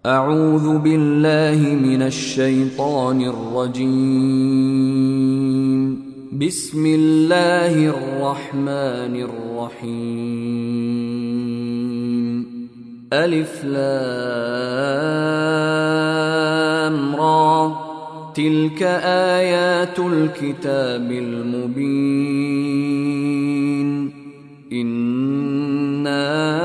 أعوذ بالله من الشيطان الرجيم. بسم الله الرحمن الرحيم. ألف لام را، تلك آيات الكتاب المبين. إنا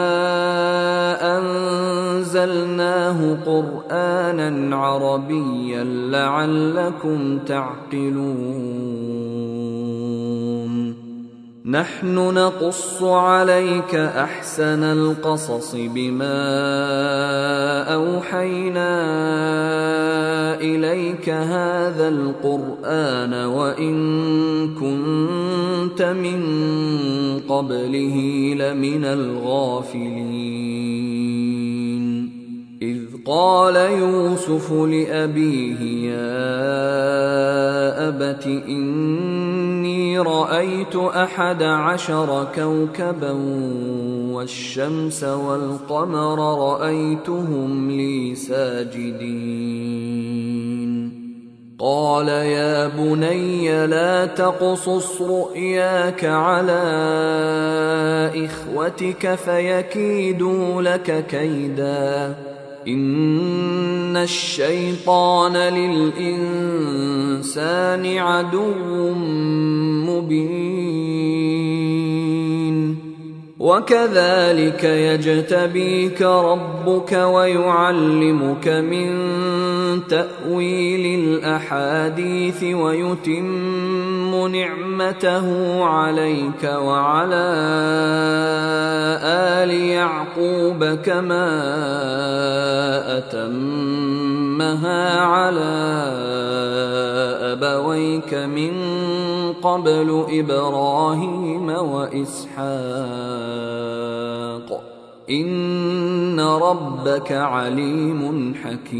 أنزلناه قرآنا عربيا لعلكم تعقلون. نحن نقص عليك أحسن القصص بما أوحينا إليك هذا القرآن وإن كنت من قبله لمن الغافلين. إذ قال يوسف لأبيه يا أبت إني رأيت 11 كوكبا والشمس والقمر رأيتهم لي ساجدين. قال يا بني لا تقصص رؤياك على إخوتك فيكيدوا لك كيدا، إن الشيطان للإنسان عدو مبين. وكذلك يجتبيك ربك ويعلمك من تأويل الأحاديث ويتم نعمته عليك وعلى آل يعقوب كما أتمها على أبويك من قبل إبراهيم وإسحاق، إن ربك عليم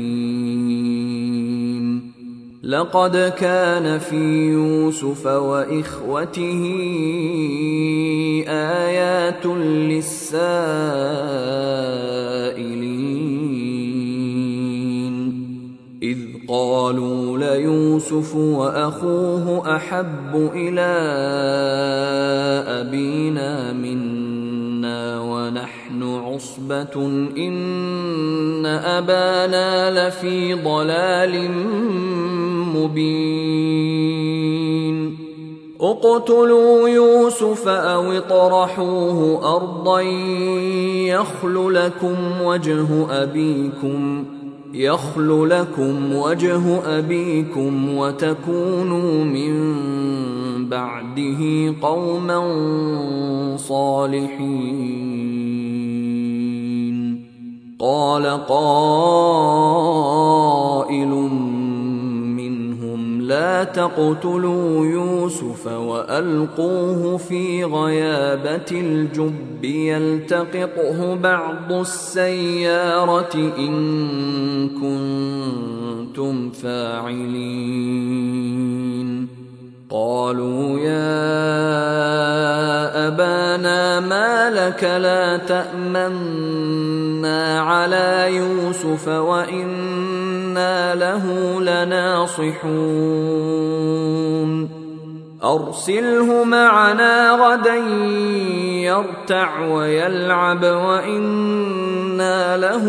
حكيم. لقد كان في يوسف وإخوته آيات للسائلين، إذ قالوا ليوسف وأخوه أحب إلى أبينا منا ونحن عصبة إن أبانا لفي ضلال مبين. اقتلوا يوسف أو اطرحوه أرضا يخل لكم وجه أبيكم وتكونوا من بعده قوما صالحين. قال قائل منهم لا تقتلوا يوسف وألقوه في غيابة الجب يلتقطه بعض السيارة إن كنتم فاعلين. قالوا يا أبانا ما لك لا تأمنا على يوسف وإنا له لناصحون. أرسله معنا غدا يرتع ويلعب وإنا له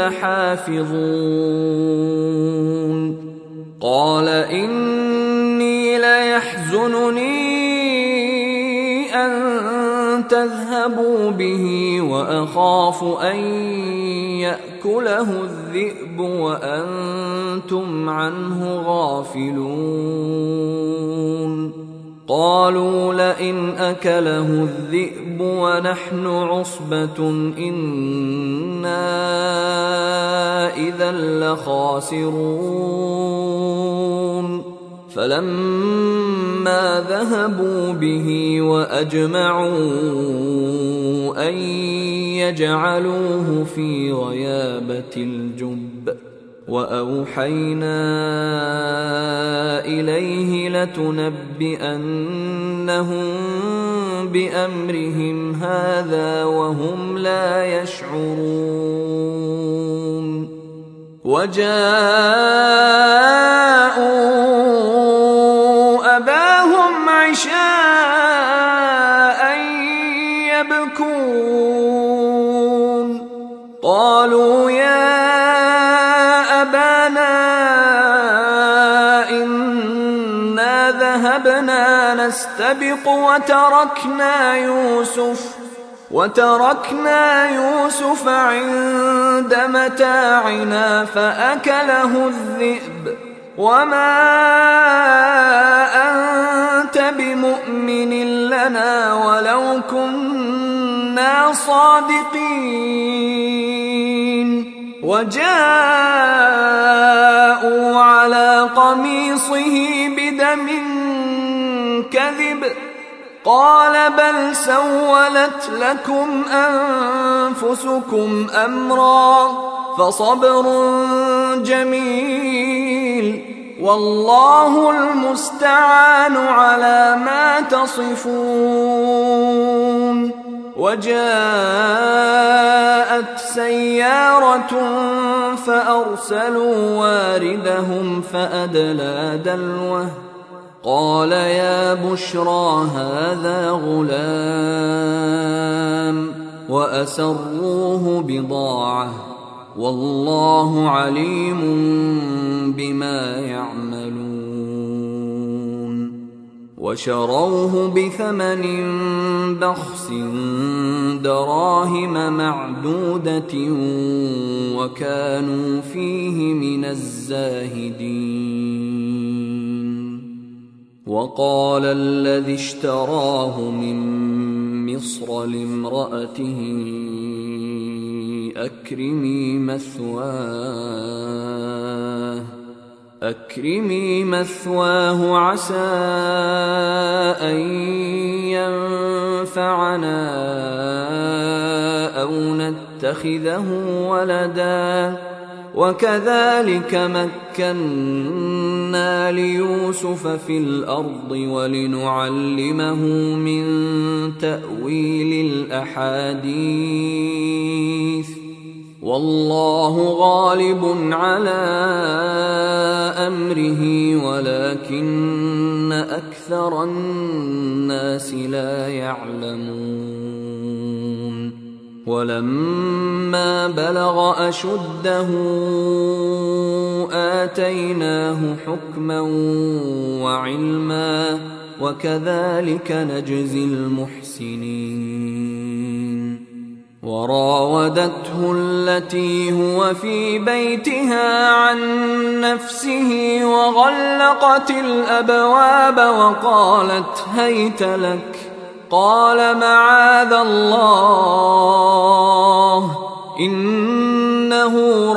لحافظون. قال إني ليحزنني أن تذهبوا به وأخاف أن يأكله الذئب وأنتم عنه غافلون. قالوا لئن أكله الذئب ونحن عصبة إنا إذا لخاسرون. فلما ذهبوا به وأجمعوا أن يجعلوه في غيابة الجب وأوحينا إليه لتنبئنهم بأمرهم هذا وهم لا يشعرون وجاءوا أباهم عشاء يبكون قالوا يا أبانا إنا ذهبنا نستبق وتركنا يوسف عند متاعنا فأكله الذئب وما أنت بمؤمن لنا ولو كنا صادقين وجاءوا على قميصه بدم كذب قال بل سولت لكم أنفسكم أمرا فصبر جميل والله المستعان على ما تصفون وجاءت سيارة فأرسلوا واردهم فأدلى دلوه قال يا بشرى هذا غلام وأسروه بضاعة والله عليم بما يعملون وشروه بثمن بخس دراهم معدودة وكانوا فيه من الزاهدين وقال الذي اشتراه من مصر لامرأته أكرمي مثواه عسى أن ينفعنا أو نتخذه ولدا وكذلك مكنا ليوسف في الأرض ولنعلمه من تأويل الأحاديث والله غالب على أمره ولكن أكثر الناس لا يعلمون ولما بلغ أشده آتيناه حكما وعلما وكذلك نجزي المحسنين وراودته التي هو في بيتها عن نفسه وغلقت الأبواب وقالت هيت لك قال معاذ الله إنه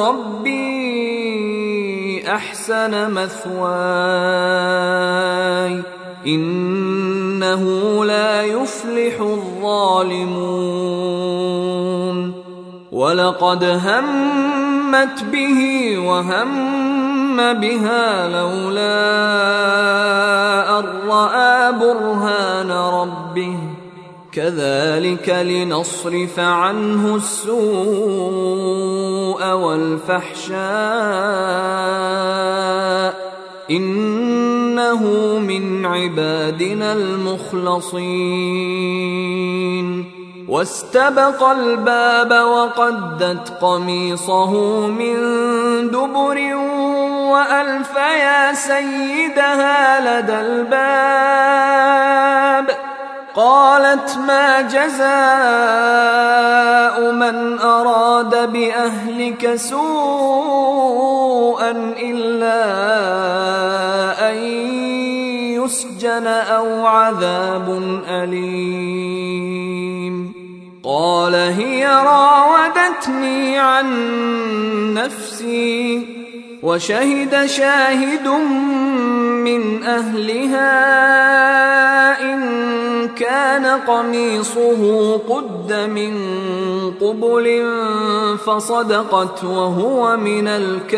ربي أحسن مثواي إنه لا يفلح الظالمون ولقد همت به وهم بها لولا أن رأى برهان ربه كذلك لنصرف عنه السوء والفحشاء إنه من عبادنا المخلصين واستبق الباب وقدت قميصه من دبر وألف يا سيدها لدى الباب قالت ما جزاء من أراد بأهلك سوءا إلا أن يسجن أو عذاب أليم قال هي راودتني عن نفسي وشهد شاهد من أهلها إن كان قميصه قد من قبل فصدقت وهو من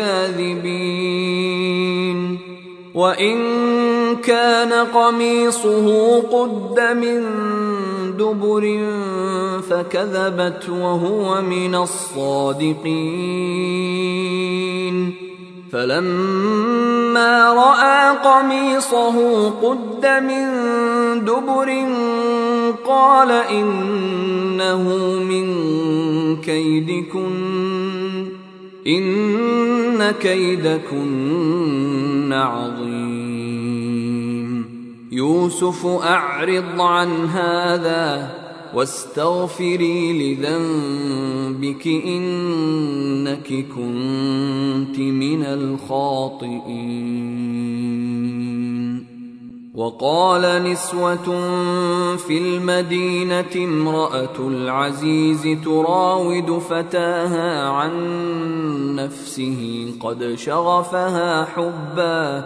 الكاذبين وإن كان قميصه قد من دبر فكذبت وهو من الصادقين. فلما رأى قميصه قد من دبر قال إنه من كيدكن إن كيدكن عظيم. يوسف أعرض عن هذا واستغفري لذنبك إنك كنت من الخاطئين. وقال نسوة في المدينة امرأة العزيز تراود فتاها عن نفسه قد شغفها حبا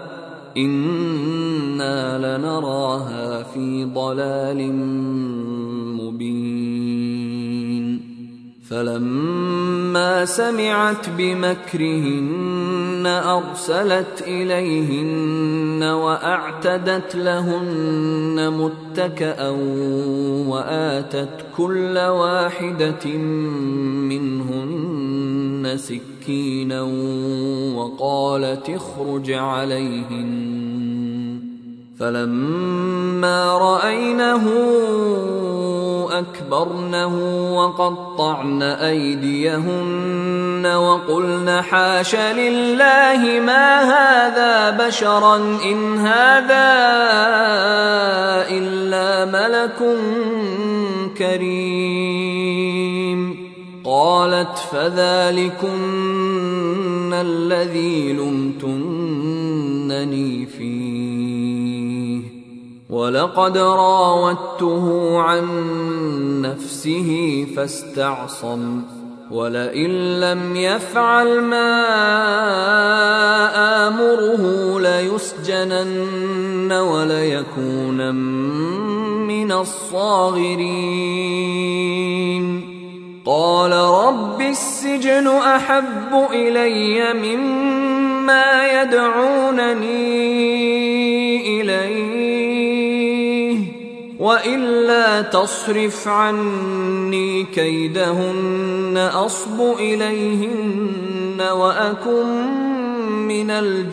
إنا لنراها في ضلال مبين. فلما سمعت بمكرهن أرسلت إليهن وأعتدت لهن متكأ وآتت كل واحدة منهن سكينا وقالت اخرج عليهن. فلما رأينه أكبرنه وقطعن أيديهن وقلن حاش لله ما هذا بشرا إن هذا إلا ملك كريم. قالت فذلكن الذي لمتنني فيه ولقد راودته عن نفسه فاستعصم ولئن لم يفعل ما آمره ليسجنن وليكونن من الصاغرين. قال رب السجن أحب إلي مما يدعونني إليه وإلا تصرف عني كيدهن أصب إليهن وأكن من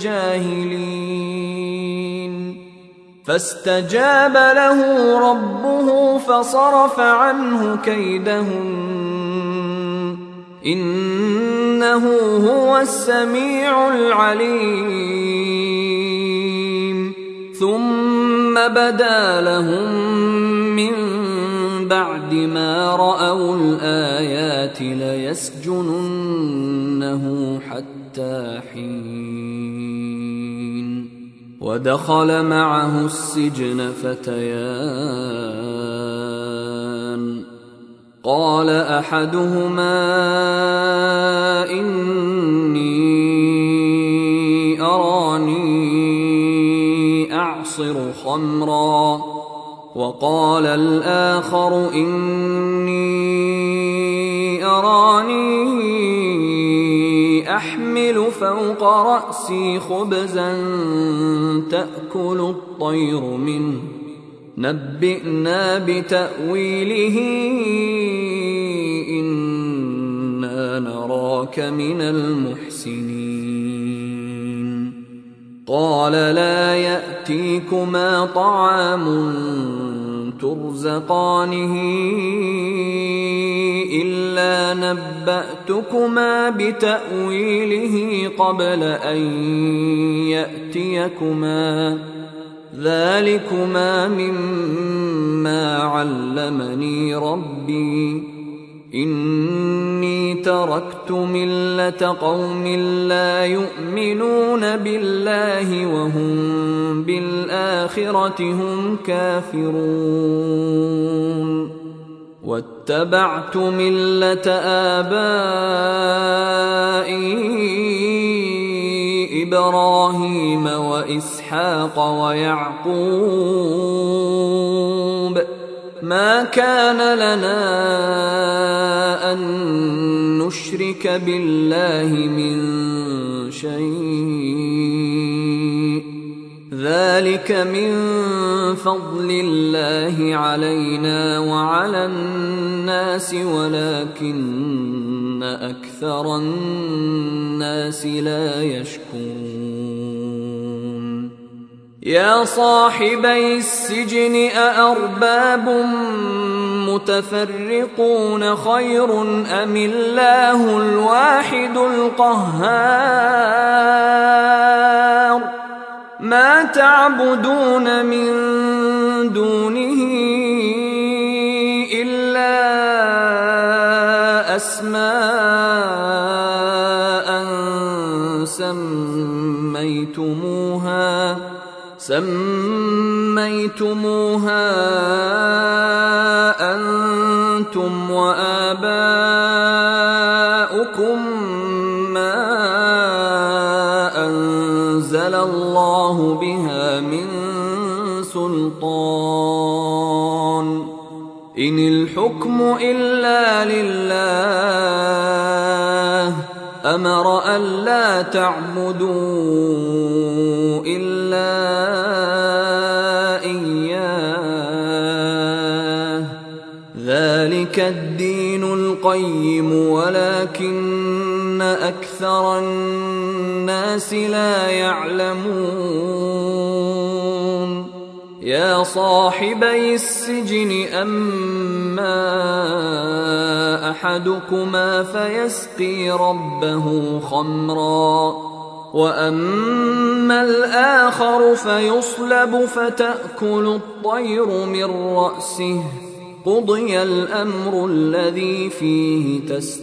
الجاهلين. فاستجاب له ربه فصرف عنه كيدهن إنه هو السميع العليم. ثم بدا لهم من بعد ما رأوا الآيات ليسجننه حتى حين. ودخل معه السجن فتيان قال أحدهما إني أراني أعصر خمرا وقال الآخر إني أراني أحمل فوق رأسي خبزا تأكل الطير منه نبئنا بتأويله إنا نراك من المحسنين. قال لا يأتيكما طعام ترزقانه إلا نبأتكما بتأويله قبل أن يأتيكما ذلكما مما علمني ربي إني تركت ملة قوم لا يؤمنون بالله وهم بالآخرة هم كافرون واتبعت ملة آبائي إبراهيم وإسحاق ويعقوب ما كان لنا أن نشرك بالله من شيء ذلك من فضل الله علينا وعلى الناس ولكن أكثر الناس لا يشكرون يا صاحبي السجن أأرباب متفرقون خير أم الله الواحد القهار ما تعبدون من دونه إلا أسماء سميتموها أنتم وآباؤكم ما أنزل الله بها من سلطان إن الحكم إلا لله أمر ألا تعبدوا إلا إياه ذلك الدين القيم ولكن أكثر الناس لا يعلمون يا صاحبي السجن أما أحدكما فيسقي ربه خمرا وأما الآخر فيصلب فتأكل الطير من رأسه قضي الأمر الذي فيه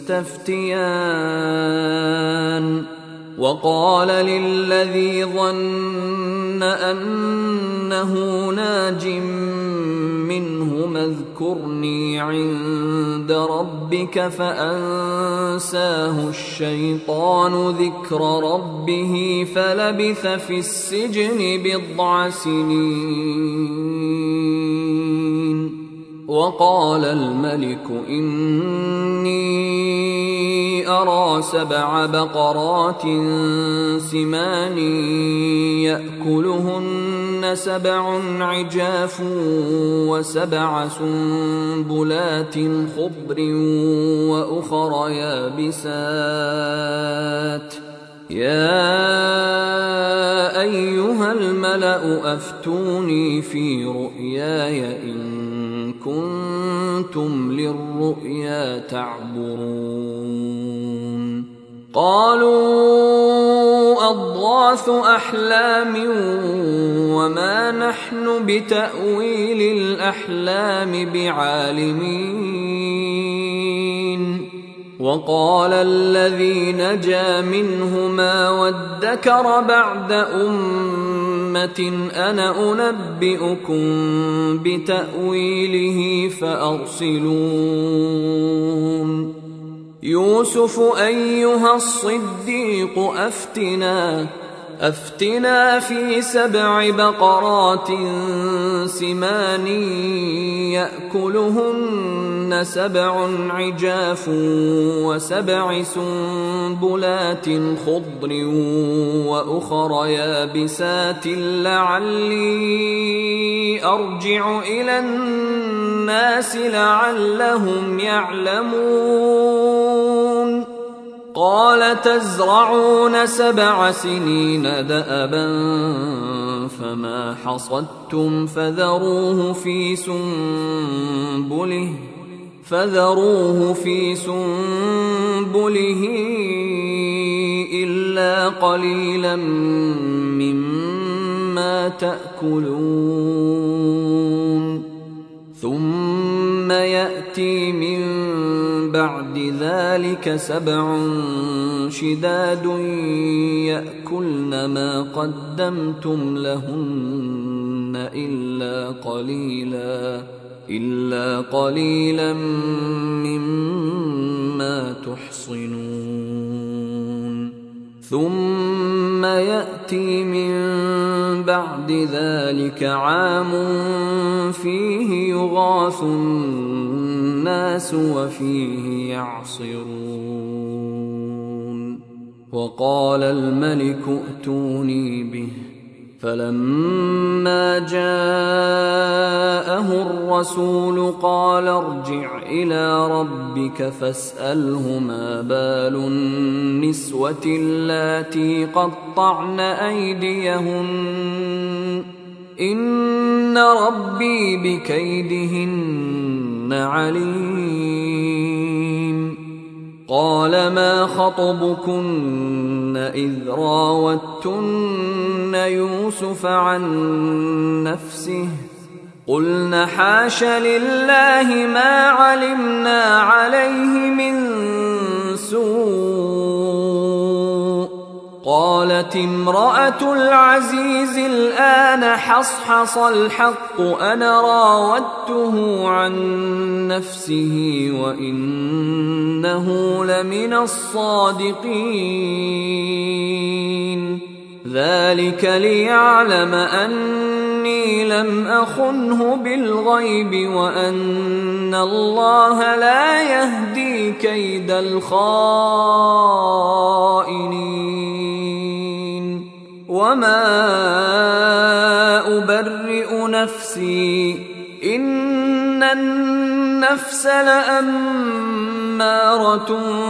تستفتيان وقال للذي ظن أنه ناج منهما اذكرني عند ربك فأنساه الشيطان ذكر ربه فلبث في السجن بضع سنين وقال الملك إني أرى 7 بقرات سمان يأكلهن 7 عجاف و7 سنبلات خضر وأخر يابسات يا أيها الملأ أفتوني في رؤياي إن كنتم للرؤيا تعبرون قالوا أضغاث أحلام وما نحن بتأويل الأحلام بعالمين وقال الذي نجا منهما وادكر بعد أمة أنا أنبئكم بتأويله فأرسلون يوسف أيها الصديق أفتنا في 7 بقرات سمان يأكلهن 7 عجاف و7 سنبلات خضر وأخر يابسات لعلي أرجع إلى الناس لعلهم يعلمون قال تزرعون 7 سنين دأبا فما حصدتم فذروه في سنبله إلا قليلا مما تأكلون ثم يأتي من بعد ذلك 7 شداد يأكلن ما قدمتم لهن إلا قليلا مما تحصنون ثم يأتي من بعد ذلك عام فيه يغاث الناس وفيه يعصرون وقال الملك ائتوني به فلما جاءه الرسول قال ارجع إلى ربك فاسأله ما بال النسوة اللاتي قطعن أيديهن إن ربي بكيدهن عليم. قال ما خطبكن إذ راوتن يوسف عن نفسه قلن حاش لله ما علمنا عليه من سوء. قالت امرأة العزيز الآن حصحص الحق أنا راودته عن نفسه وإنه لمن الصادقين. ذلك ليعلم أني لم أخنه بالغيب وأن الله لا يهدي كيد الخائنين. وما أبرئ نفسي إن النفس لأمارة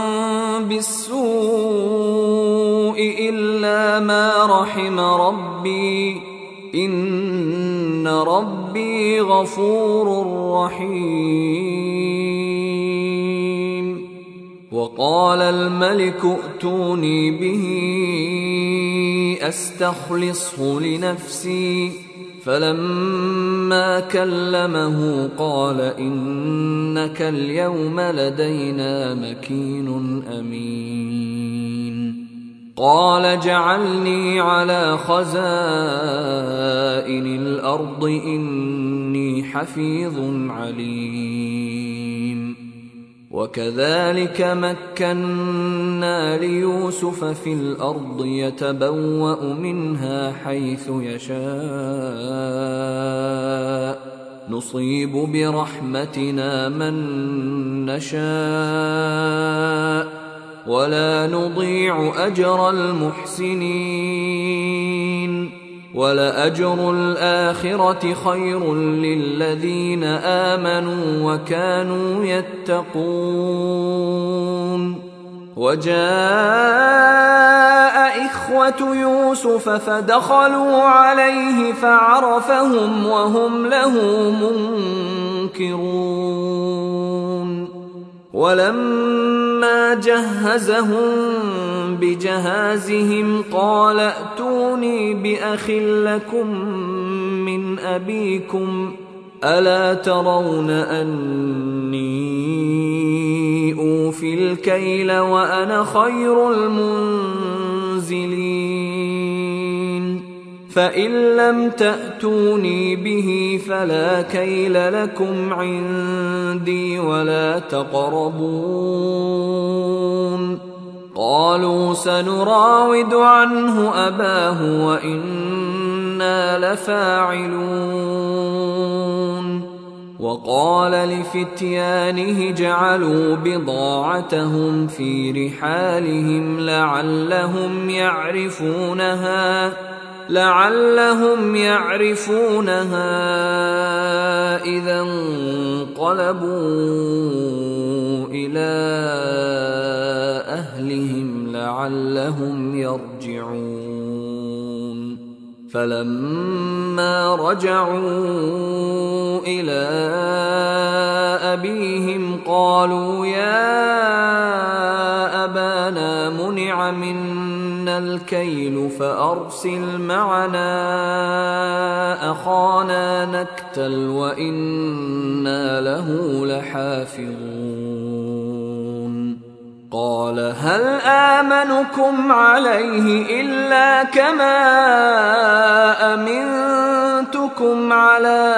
بالسوء إلا ما رحم ربي إن ربي غفور رحيم. وقال الملك ائتوني به أستخلصه لنفسي فلما كلمه قال إنك اليوم لدينا مكين أمين. قال جعلني على خزائن الأرض إني حفيظ عليم. وكذلك مكنا ليوسف في الأرض يتبوأ منها حيث يشاء نصيب برحمتنا من نشاء ولا نضيع أجر المحسنين. ولأجر الآخرة خير للذين آمنوا وكانوا يتقون. وجاء إخوة يوسف فدخلوا عليه فعرفهم وهم له منكرون. ولما جهزهم بجهازهم قال ائتوني بأخ لكم من أبيكم ألا ترون أني أوفي الكيل وأنا خير المنزلين. فإن لم تأتوني به فلا كيل لكم عندي ولا تقربون. قالوا سنراود عنه أباه وإنا لفاعلون. وقال لفتيانه جعلوا بضاعتهم في رحالهم لعلهم يعرفونها إذا انقلبوا إلى أهلهم لعلهم يرجعون. فلما رجعوا إلى أبيهم قالوا يا أبانا منع منا الكيل فأرسل معنا أخانا نكتل وإنا له لحافظون. قال هل آمنكم عليه إلا كما أمنتكم على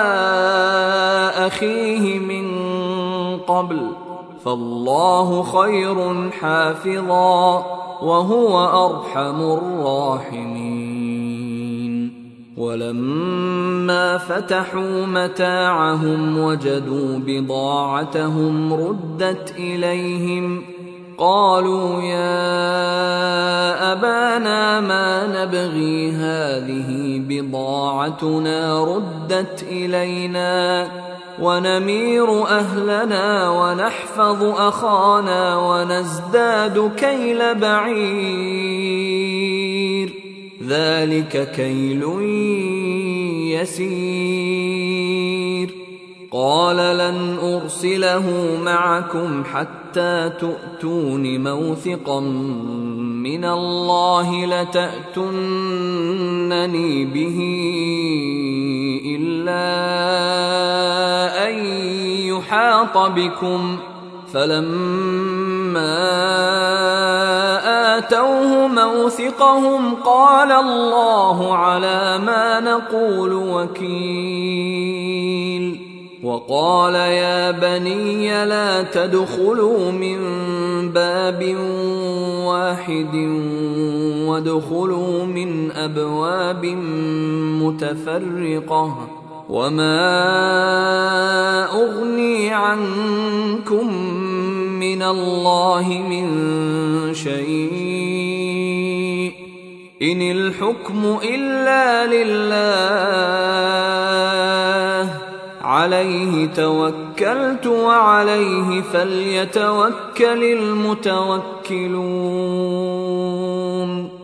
أخيه من قبل فالله خير حافظا وهو أرحم الراحمين. ولما فتحوا متاعهم وجدوا بضاعتهم ردت إليهم قالوا يا أبانا لنا ما نبغي هذه بضاعتنا ردت إلينا ونمير أهلنا ونحفظ أخانا ونزداد كيل بعير ذلك كيل يسير. قال لن أرسله معكم حتى تؤتون موثقا من الله لتأتونني به إلا أن يحاط بكم. فلما آتوه موثقهم قال الله على ما نقول وكيل. وقال يا بني لا تدخلوا من باب واحد وادخلوا من أبواب متفرقة وما أغني عنكم من الله من شيء إن الحكم إلا لله عليه توكلت وعليه فليتوكل المتوكلون.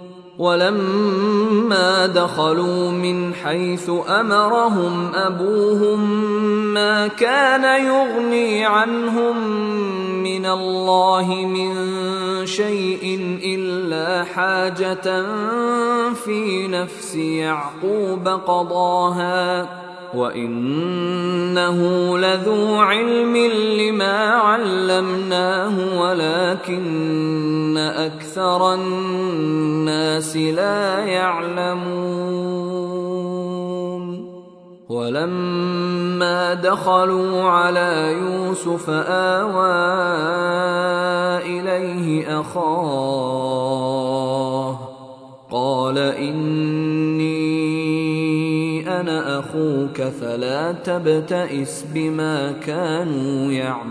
ولما دخلوا من حيث أمرهم أبوهم ما كان يغني عنهم من الله من شيء إلا حاجة في نفس يعقوب قضاها وإنه لذو علم لما علمناه ولكن أكثر الناس لا يعلمون. ولما دخلوا على يوسف آوى إليه أخاه قال إني أنا أخوك فلا تبتئس بما كانوا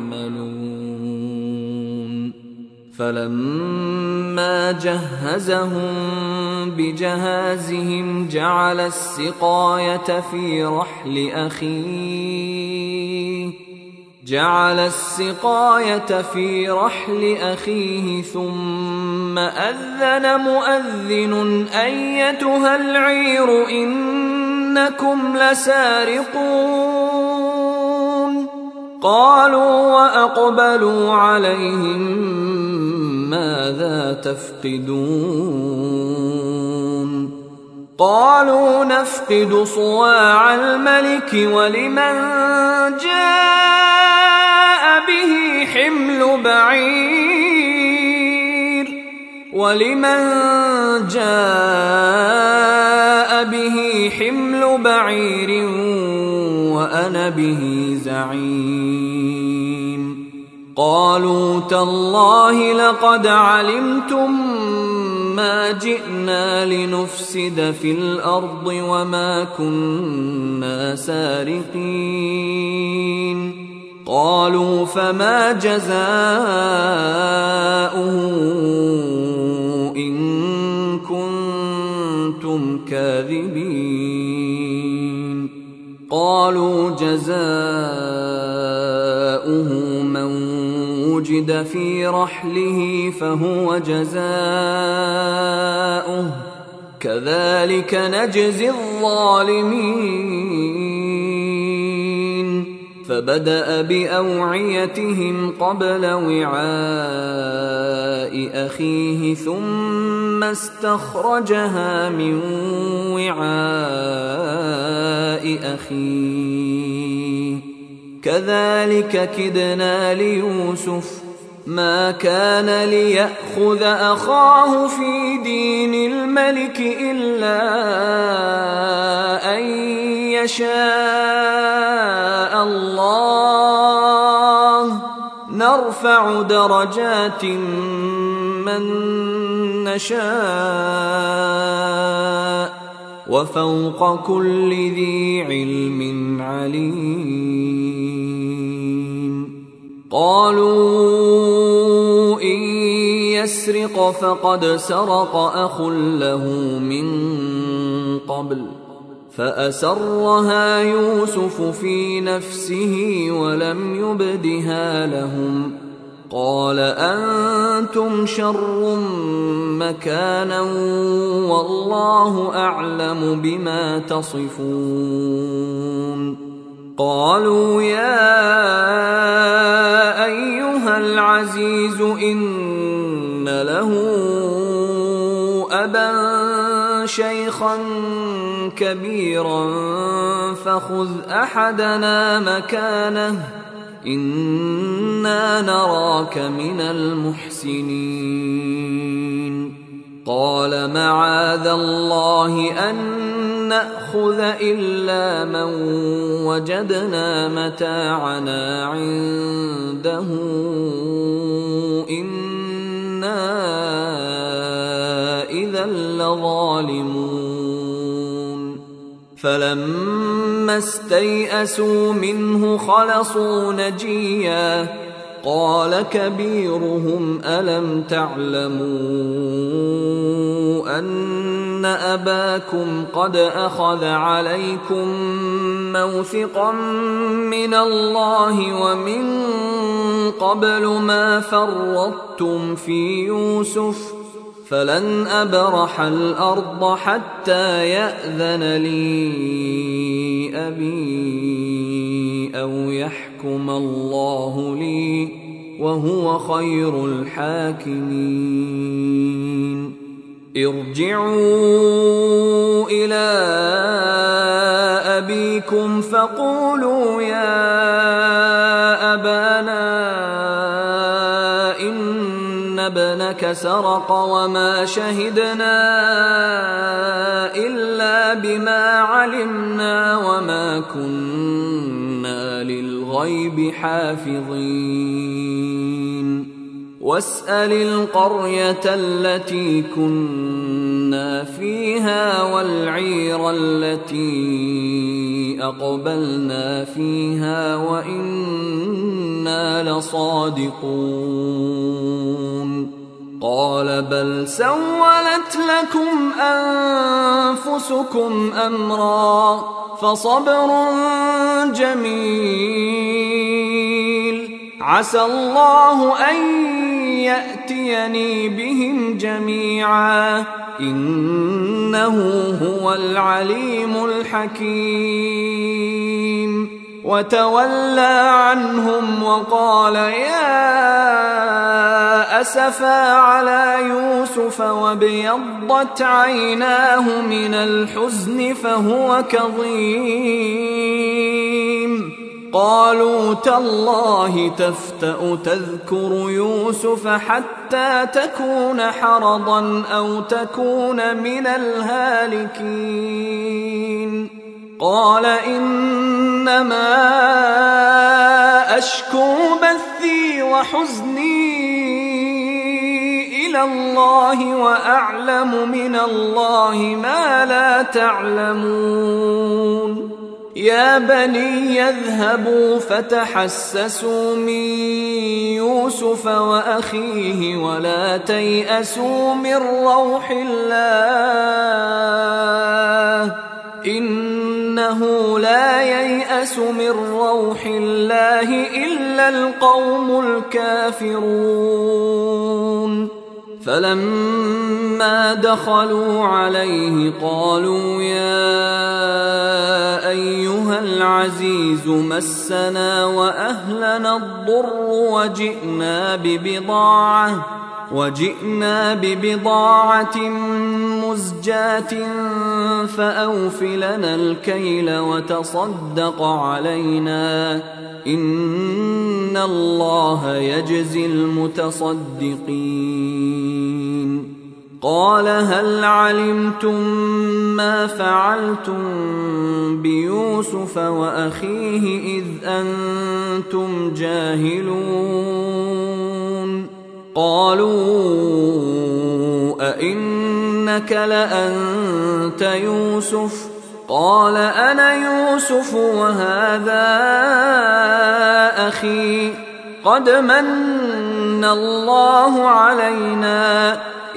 يعملون. فلما جهزهم بجهازهم جعل السقاية في رحل أخيه ثم أذن مؤذن أيتها العير إنكم لسارقون. قالوا وأقبلوا عليهم ماذا تفقدون؟ قالوا نفقد صواع الملك ولمن جاء به حمل بعير وأنا به زعيم. قالوا تالله لقد علمتم ما جئنا لنفسد في الأرض وما كنا سارقين. قالوا فما جزاؤه إن كنتم كاذبين؟ قالوا جزاؤه من وجد في رحله فهو جزاؤه كذلك نجزي الظالمين. فبدأ بأوعيتهم قبل وعاء أخيه ثم استخرجها من وعاء أخيه كذلك كدنا ليوسف ما كان ليأخذ أخاه في دين الملك إلا أن يشاء الله نرفع درجات من نشاء وفوق كل ذي علم عليم. قالوا إن يسرق فقد سرق أخ له من قبل فأسرها يوسف في نفسه ولم يبدها لهم قال أنتم شر مكانا والله أعلم بما تصفون قالوا يا أيها العزيز إن له أبا شيخا كبيرا فخذ أحدنا مكانه إنا نراك من المحسنين قال معاذ الله أن نأخذ إلا من وجدنا متاعنا عنده إنا إذا لظالمون فلما استيئسوا منه خلصوا نجيا قال كبيرهم ألم تعلموا أن أباكم قد أخذ عليكم موثقا من الله ومن قبل ما فرطتم في يوسف فلن أبرح الأرض حتى يأذن لي أبي أو يحكم الله لي وهو خير الحاكمين ارجعوا إلى أبيكم فقولوا يا أبانا إن ابنك سرق وما شهدنا إلا بما علمنا وما كنا للغيب حافظين واسأل القرية التي كنا فيها والعير التي أقبلنا فيها وإنا لصادقون قال بل سولت لكم أنفسكم أمرا فصبر جميل عسى الله أن يأتيني بهم جميعا إنه هو العليم الحكيم وتولى عنهم وقال يا أسفا على يوسف وابيضت عيناه من الحزن فهو كظيم قالوا تالله تفتأ تذكر يوسف حتى تكون حرضا أو تكون من الهالكين قال إنما أشكو بثي وحزني إلى الله وأعلم من الله ما لا تعلمون يا بني يذهبوا فتحسسوا من يوسف وأخيه ولا تيأسوا من روح الله إنه لا ييأس من روح الله إلا القوم الكافرون فلما دخلوا عليه قالوا يا أيها العزيز مسنا وأهلنا الضر وجئنا ببضاعة مزجاة فأوف لنا الكيل وتصدق علينا إن الله يجزي المتصدقين قال هل علمتم ما فعلتم بيوسف وأخيه إذ أنتم جاهلون قالوا أئنك لأنت يوسف قال أنا يوسف وهذا أخي قد من من الله علينا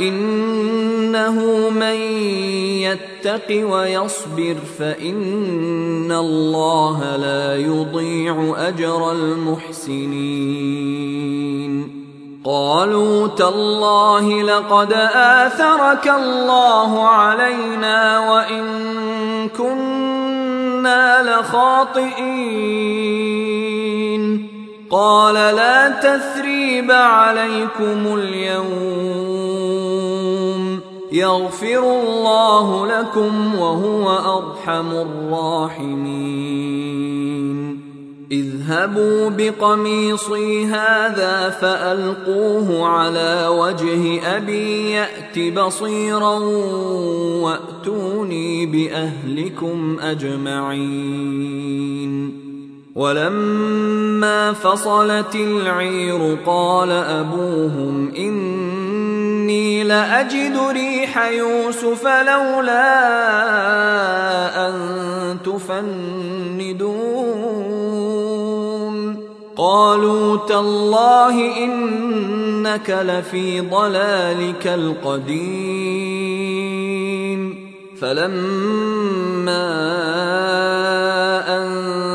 إنه من يتق ويصبر فإن الله لا يضيع أجر المحسنين قالوا تالله لقد آثرك الله علينا وإن كنا لخاطئين قال لا تثريب عليكم اليوم يغفر الله لكم وهو أرحم الراحمين اذهبوا بقميصي هذا فألقوه على وجه أبي يأت بصيرا وأتوني بأهلكم أجمعين ولما فصلت العير قال أبوهم إني لأجد ريح يوسف لولا أن تفندون قالوا تالله إنك لفي ضلالك القديم فلما أن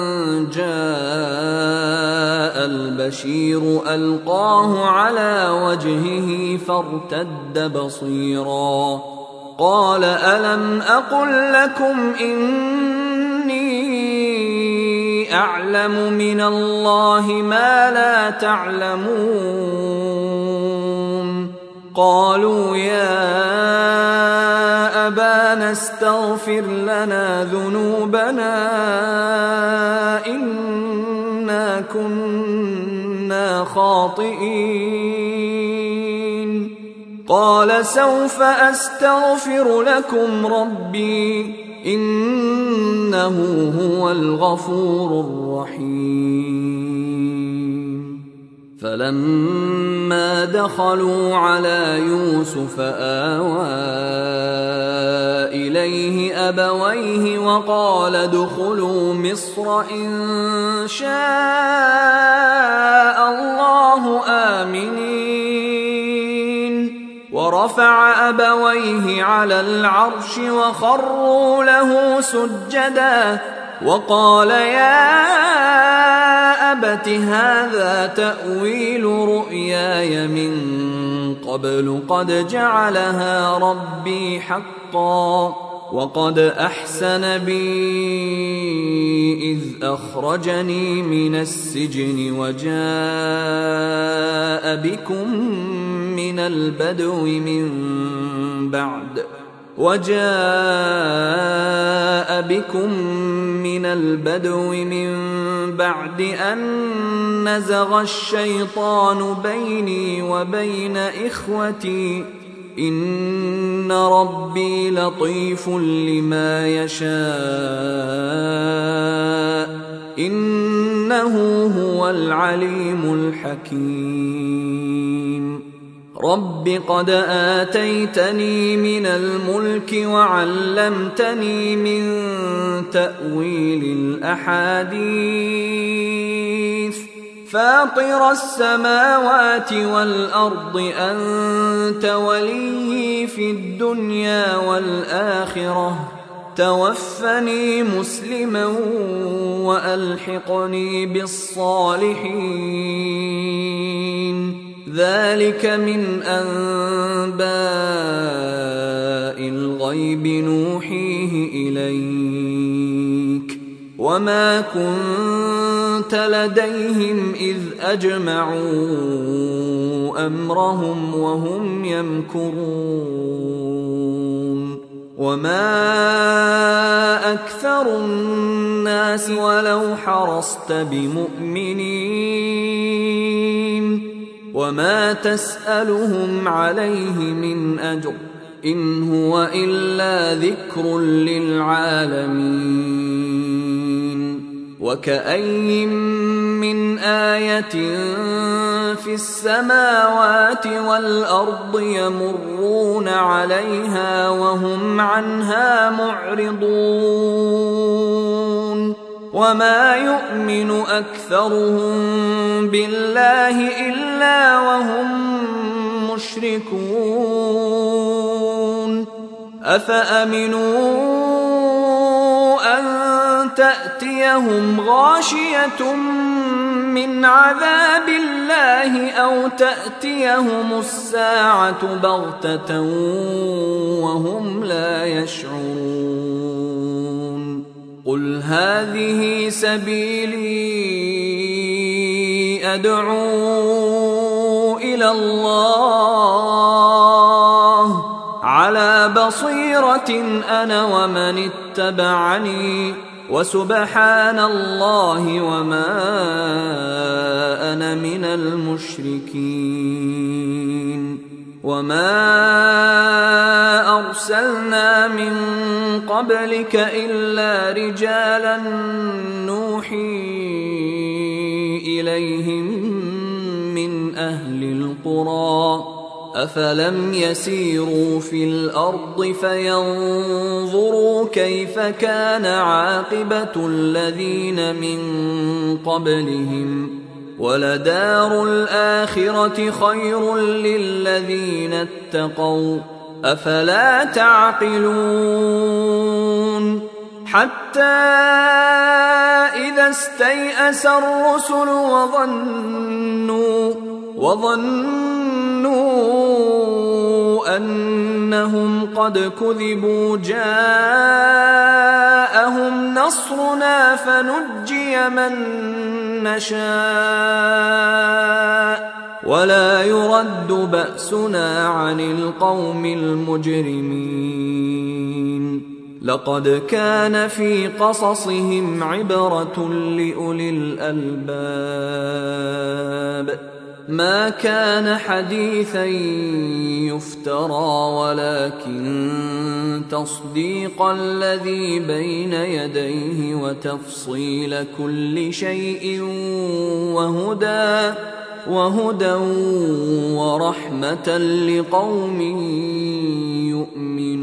جاء البشير ألقاه على وجهه فارتد بصيرا قال ألم أقل لكم إني أعلم من الله ما لا تعلمون قالوا يا أبانا استغفر لنا ذنوبنا إنا كنا خاطئين قال سوف أستغفر لكم ربي إنه هو الغفور الرحيم فلما دخلوا على يوسف آوى إليه أبويه وقال ادخلوا مصر إن شاء الله آمنين ورفع أبويه على العرش وخروا له سجدا وقال يا أبت هذا تأويل رؤياي من قبل قد جعلها ربي حقا وقد أحسن بي إذ أخرجني من السجن وجاء بكم من البدو من بعد أن نزغ الشيطان بيني وبين إخوتي إن ربي لطيف لما يشاء إنه هو العليم الحكيم رب قد آتيتني من الملك وعلمتني من تأويل الأحاديث فاطر السماوات والأرض أنت وليي في الدنيا والآخرة توفني مسلما وألحقني بالصالحين ذلك من أنباء الغيب نوحيه إليك وما كنت لديهم إذ أجمعوا أمرهم وهم يمكرون وما أكثر الناس ولو حرصت بمؤمنين وما تسألهم عليه من أجر إن هو إلا ذكر للعالمين وكأي من آية في السماوات والأرض يمرون عليها وهم عنها معرضون وما يؤمن أكثرهم بالله إلا وهم مشركون أفأمنوا أن تأتيهم غاشية من عذاب الله أو تأتيهم الساعة بغتة وهم لا يشعرون قل هذه سبيلي أدعو إلى الله على بصيرة أنا ومن اتبعني وسبحان الله وما أنا من المشركين وما أرسلنا من قبلك إلا رجالا نوحي إليهم من أهل القرى أفلم يسيروا في الأرض فينظروا كيف كان عاقبة الذين من قبلهم ولدار الآخرة خير للذين اتقوا أفلا تعقلون حتى إذا استيأس الرسل وظنوا أنهم قد كذبوا جاءهم نصرنا فنجي من نشاء ولا يرد بأسنا عن القوم المجرمين لقد كان في قصصهم عبرة لأولي الألباب ما كان حديثا يفترى ولكن تصديق الذي بين يديه وتفصيل كل شيء وهدى ورحمة لقوم يؤمنون